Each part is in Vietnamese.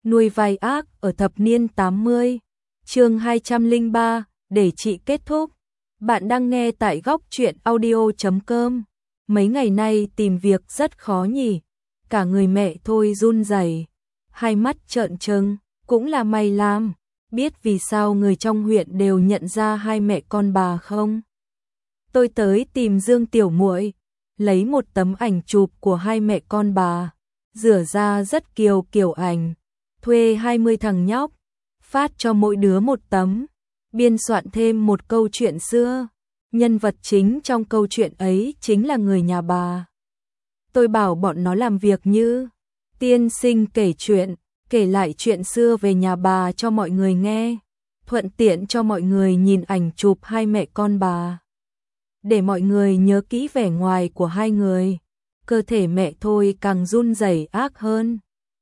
Nuôi vai ác ở thập niên 80. Chương 203, để chị kết thúc. Bạn đang nghe tại góc truyện audio.com. Mấy ngày nay tìm việc rất khó nhỉ. Cả người mẹ Thôi run rẩy, hai mắt trợn trừng, cũng là mày làm. Biết vì sao người trong huyện đều nhận ra hai mẹ con bà không? Tôi tới tìm Dương Tiểu Muội, lấy một tấm ảnh chụp của hai mẹ con bà, rửa ra rất kiều ảnh, thuê 20 thằng nhóc, phát cho mỗi đứa một tấm, biên soạn thêm một câu chuyện xưa. Nhân vật chính trong câu chuyện ấy chính là người nhà bà. Tôi bảo bọn nó làm việc như tiên sinh kể chuyện, kể lại chuyện xưa về nhà bà cho mọi người nghe, thuận tiện cho mọi người nhìn ảnh chụp hai mẹ con bà, để mọi người nhớ kỹ vẻ ngoài của hai người. Cơ thể mẹ Thôi càng run rẩy ác hơn.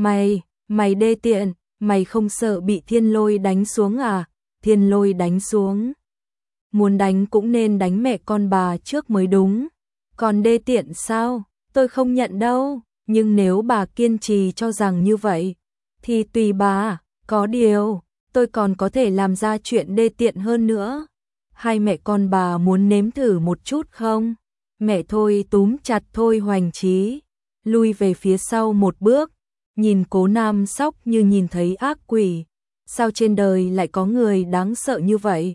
Mày đê tiện, mày không sợ bị Thiên Lôi đánh xuống à? Thiên Lôi đánh xuống. Muốn đánh cũng nên đánh mẹ con bà trước mới đúng. Còn đê tiện sao? Tôi không nhận đâu. Nhưng nếu bà kiên trì cho rằng như vậy, thì tùy bà. Có điều, tôi còn có thể làm ra chuyện đê tiện hơn nữa. Hai mẹ con bà muốn nếm thử một chút không? Mẹ Thôi túm chặt Thôi Hoành Trí, lui về phía sau một bước, nhìn Cố Nam Sóc như nhìn thấy ác quỷ. Sao trên đời lại có người đáng sợ như vậy?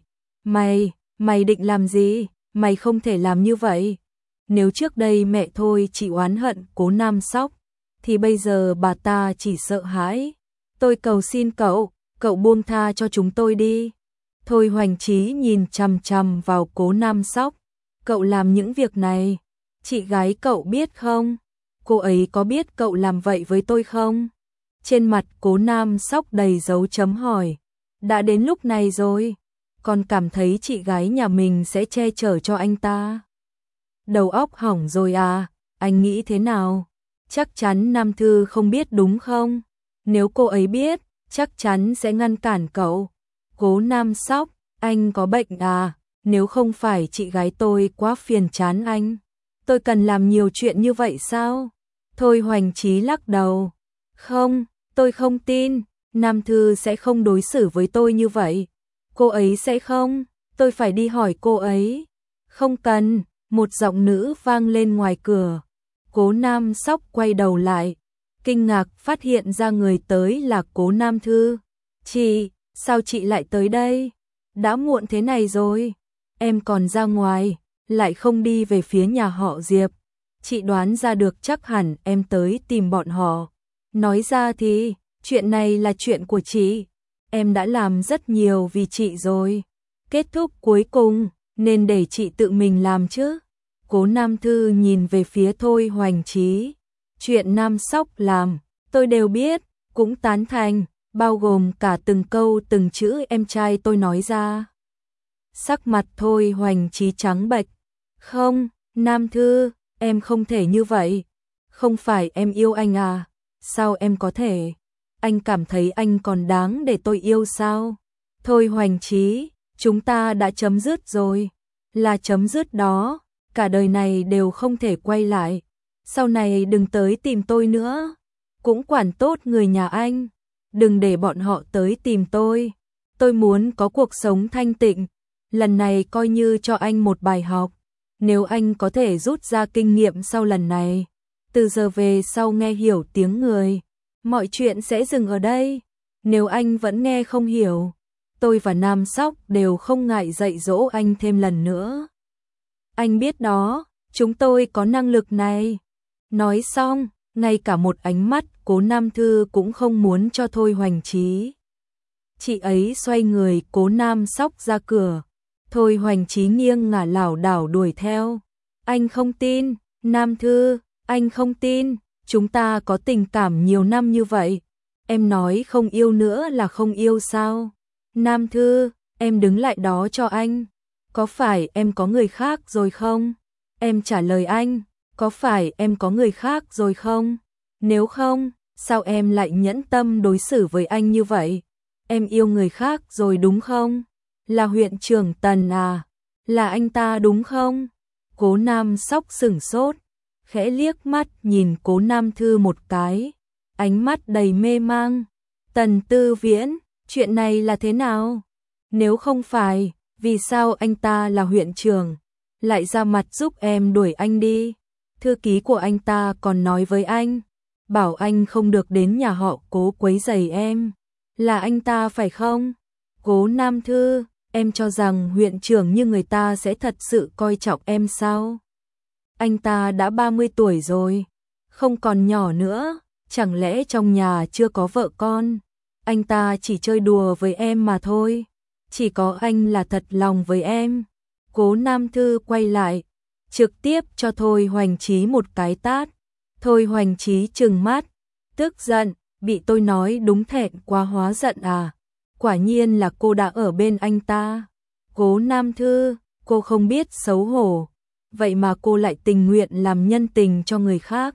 Mày định làm gì? Mày không thể làm như vậy. Nếu trước đây mẹ Thôi chỉ oán hận Cố Nam Sóc, thì bây giờ bà ta chỉ sợ hãi. Tôi cầu xin cậu buông tha cho chúng tôi đi. Thôi Hoành Trí nhìn chằm chằm vào Cố Nam Sóc. Cậu làm những việc này, chị gái cậu biết không? Cô ấy có biết cậu làm vậy với tôi không? Trên mặt Cố Nam Sóc đầy dấu chấm hỏi. Đã đến lúc này rồi, còn cảm thấy chị gái nhà mình sẽ che chở cho anh ta? Đầu óc hỏng rồi à? Anh nghĩ thế nào? Chắc chắn Nam Thư không biết đúng không? Nếu cô ấy biết, chắc chắn sẽ ngăn cản cậu. Cố Nam Sóc, anh có bệnh à? Nếu không phải chị gái tôi quá phiền chán anh, tôi cần làm nhiều chuyện như vậy sao? Thôi Hoành Trí lắc đầu. Không, tôi không tin, Nam Thư sẽ không đối xử với tôi như vậy. Cô ấy sẽ không, tôi phải đi hỏi cô ấy. Không cần, một giọng nữ vang lên ngoài cửa. Cố Nam Sóc quay đầu lại, kinh ngạc phát hiện ra người tới là Cố Nam Thư. Chị, sao chị lại tới đây? Đã muộn thế này rồi. Em còn ra ngoài, lại không đi về phía nhà họ Diệp. Chị đoán ra được chắc hẳn em tới tìm bọn họ. Nói ra thì, chuyện này là chuyện của chị. Em đã làm rất nhiều vì chị rồi. Kết thúc cuối cùng, nên để chị tự mình làm chứ. Cố Nam Thư nhìn về phía Thôi Hoành Trí. Chuyện Nam Sóc làm, tôi đều biết, cũng tán thành, bao gồm cả từng câu từng chữ em trai tôi nói ra. Sắc mặt Thôi Hoành Trí trắng bệch. Không, Nam Thư, em không thể như vậy. Không phải em yêu anh à? Sao em có thể? Anh cảm thấy anh còn đáng để tôi yêu sao? Thôi Hoành Trí, chúng ta đã chấm dứt rồi. Là chấm dứt đó, cả đời này đều không thể quay lại. Sau này đừng tới tìm tôi nữa. Cũng quản tốt người nhà anh. Đừng để bọn họ tới tìm tôi. Tôi muốn có cuộc sống thanh tịnh. Lần này coi như cho anh một bài học. Nếu anh có thể rút ra kinh nghiệm sau lần này, từ giờ về sau nghe hiểu tiếng người, mọi chuyện sẽ dừng ở đây. Nếu anh vẫn nghe không hiểu, tôi và Nam Sóc đều không ngại dạy dỗ anh thêm lần nữa. Anh biết đó, chúng tôi có năng lực này. Nói xong, ngay cả một ánh mắt Cố Nam Thư cũng không muốn cho Thôi Hoành Trí. Chị ấy xoay người Cố Nam Sóc ra cửa. Thôi Hoành Trí nghiêng ngả lảo đảo đuổi theo. Anh không tin, Nam Thư, anh không tin, chúng ta có tình cảm nhiều năm như vậy. Em nói không yêu nữa là không yêu sao? Nam Thư, em đứng lại đó cho anh. Có phải em có người khác rồi không? Em trả lời anh, có phải em có người khác rồi không? Nếu không, sao em lại nhẫn tâm đối xử với anh như vậy? Em yêu người khác rồi đúng không? Là huyện trưởng Tần à? Là anh ta đúng không? Cố Nam Sóc sửng sốt, khẽ liếc mắt nhìn Cố Nam Thư một cái, ánh mắt đầy mê mang. Tần Tư Viễn, chuyện này là thế nào? Nếu không phải, vì sao anh ta là huyện trưởng, lại ra mặt giúp em đuổi anh đi? Thư ký của anh ta còn nói với anh, bảo anh không được đến nhà họ Cố quấy rầy em. Là anh ta phải không? Cố Nam Thư, em cho rằng huyện trưởng như người ta sẽ thật sự coi trọng em sao? Anh ta đã 30 tuổi rồi, không còn nhỏ nữa, chẳng lẽ trong nhà chưa có vợ con? Anh ta chỉ chơi đùa với em mà thôi, chỉ có anh là thật lòng với em. Cố Nam Thư quay lại, trực tiếp cho Thôi Hoành Chí một cái tát. Thôi Hoành Chí trừng mắt, tức giận, bị tôi nói đúng thẹn quá hóa giận à? Quả nhiên là cô đã ở bên anh ta. Cố Nam Thư, cô không biết xấu hổ, vậy mà cô lại tình nguyện làm nhân tình cho người khác.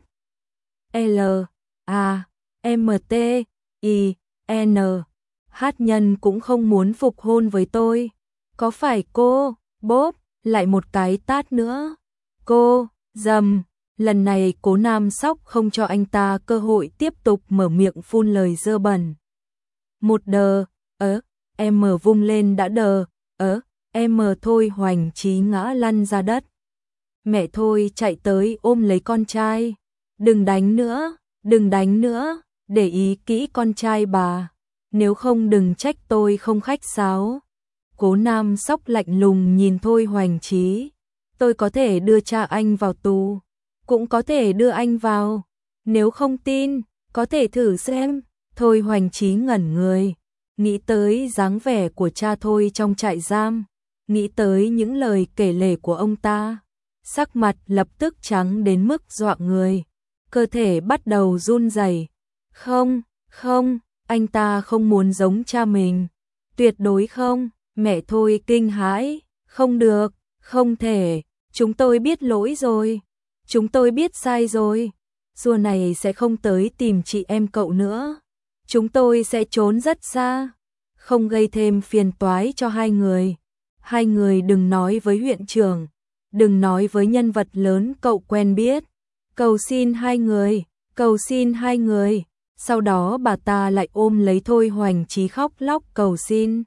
L A M T I N Hát Nhân cũng không muốn phục hôn với tôi. Có phải cô? Bốp, lại một cái tát nữa. Cô, dầm. Lần này Cố Nam Sóc không cho anh ta cơ hội tiếp tục mở miệng phun lời dơ bẩn. Một đờ, em vung lên đã đờ, em Thôi Hoành Chí ngã lăn ra đất. Mẹ Thôi chạy tới ôm lấy con trai. Đừng đánh nữa, để ý kỹ con trai bà. Nếu không đừng trách tôi không khách sáo. Cố Nam Sóc lạnh lùng nhìn Thôi Hoành Chí. Tôi có thể đưa cha anh vào tù, cũng có thể đưa anh vào. Nếu không tin, có thể thử xem. Thôi Hoành Chí ngẩn người, nghĩ tới dáng vẻ của cha Thôi trong trại giam, nghĩ tới những lời kể lể của ông ta. Sắc mặt lập tức trắng đến mức dọa người, cơ thể bắt đầu run rẩy. Không, anh ta không muốn giống cha mình. Tuyệt đối không, mẹ Thôi kinh hãi. Không được, không thể, chúng tôi biết lỗi rồi. Chúng tôi biết sai rồi. Xua này sẽ không tới tìm chị em cậu nữa. Chúng tôi sẽ trốn rất xa, không gây thêm phiền toái cho hai người. Hai người đừng nói với huyện trưởng, đừng nói với nhân vật lớn cậu quen biết. Cầu xin hai người. Sau đó bà ta lại ôm lấy Thôi Hoành Chí khóc lóc cầu xin.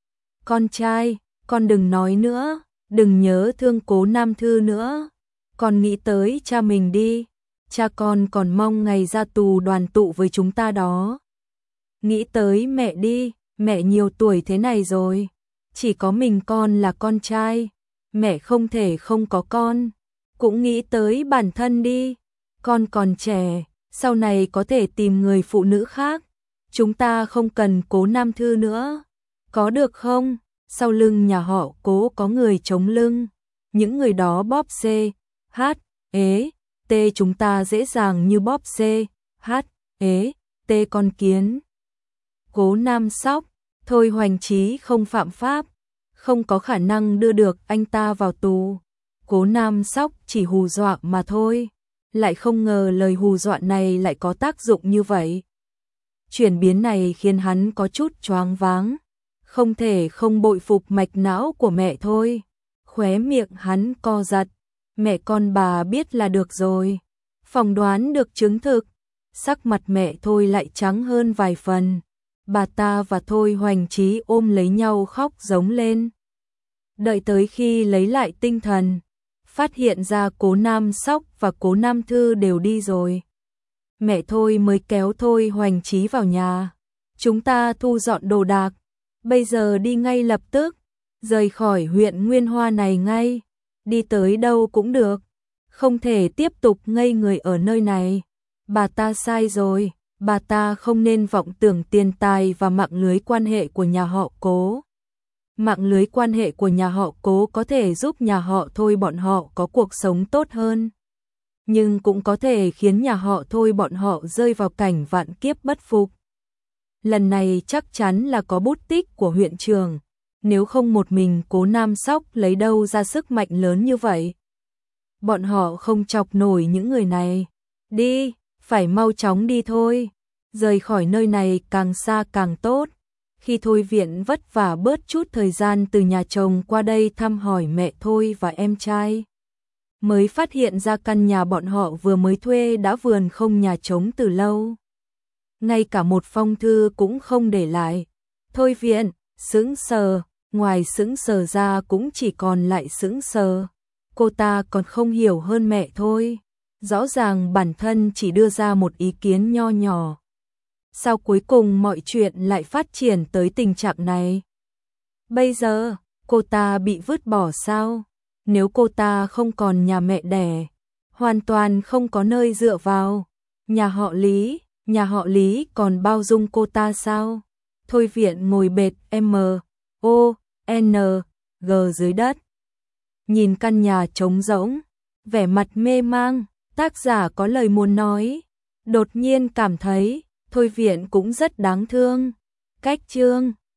Con trai, con đừng nói nữa, đừng nhớ thương Cố Nam Thư nữa. Con nghĩ tới cha mình đi, cha con còn mong ngày ra tù đoàn tụ với chúng ta đó. Nghĩ tới mẹ đi, mẹ nhiều tuổi thế này rồi, chỉ có mình con là con trai, mẹ không thể không có con. Cũng nghĩ tới bản thân đi, con còn trẻ, sau này có thể tìm người phụ nữ khác. Chúng ta không cần Cố Nam Thư nữa, có được không? Sau lưng nhà họ Cố có người chống lưng, những người đó bóp C, H, ế, T chúng ta dễ dàng như bóp C, H, ế, T con kiến. Cố Nam Sóc, Thôi Hoành Chí không phạm pháp, không có khả năng đưa được anh ta vào tù. Cố Nam Sóc chỉ hù dọa mà thôi, lại không ngờ lời hù dọa này lại có tác dụng như vậy. Chuyển biến này khiến hắn có chút choáng váng, không thể không bội phục mạch não của mẹ Thôi. Khóe miệng hắn co giật, mẹ con bà biết là được rồi, phỏng đoán được chứng thực. Sắc mặt mẹ Thôi lại trắng hơn vài phần. Bà ta và Thôi Hoành Chí ôm lấy nhau khóc giống lên. Đợi tới khi lấy lại tinh thần, phát hiện ra Cố Nam Sóc và Cố Nam Thư đều đi rồi. Mẹ Thôi mới kéo Thôi Hoành Chí vào nhà. Chúng ta thu dọn đồ đạc, bây giờ đi ngay lập tức, rời khỏi huyện Nguyên Hoa này ngay, đi tới đâu cũng được, không thể tiếp tục ngây người ở nơi này. Bà ta sai rồi, bà ta không nên vọng tưởng tiền tài và mạng lưới quan hệ của nhà họ Cố. Mạng lưới quan hệ của nhà họ Cố có thể giúp nhà họ Thôi bọn họ có cuộc sống tốt hơn, nhưng cũng có thể khiến nhà họ Thôi bọn họ rơi vào cảnh vạn kiếp bất phục. Lần này chắc chắn là có bút tích của huyện trưởng, nếu không một mình Cố Nam Sóc lấy đâu ra sức mạnh lớn như vậy. Bọn họ không chọc nổi những người này. Đi, phải mau chóng đi thôi, rời khỏi nơi này càng xa càng tốt. Khi Thôi Viện vất vả bớt chút thời gian từ nhà chồng qua đây thăm hỏi mẹ Thôi và em trai, mới phát hiện ra căn nhà bọn họ vừa mới thuê đã vườn không nhà trống từ lâu. ngay cả một phong thư cũng không để lại. Thôi Viện sững sờ, ngoài sững sờ ra cũng chỉ còn lại sững sờ. Cô ta còn không hiểu hơn mẹ thôi. Rõ ràng bản thân chỉ đưa ra một ý kiến nho nhỏ. Sao cuối cùng mọi chuyện lại phát triển tới tình trạng này? Bây giờ, cô ta bị vứt bỏ sao? Nếu cô ta không còn nhà mẹ đẻ, hoàn toàn không có nơi dựa vào, nhà họ Lý còn bao dung cô ta sao? Thôi Viện ngồi bệt MONG dưới đất. Nhìn căn nhà trống rỗng, vẻ mặt mê mang, tác giả có lời muốn nói. Đột nhiên cảm thấy Thôi Viện cũng rất đáng thương. Cách chương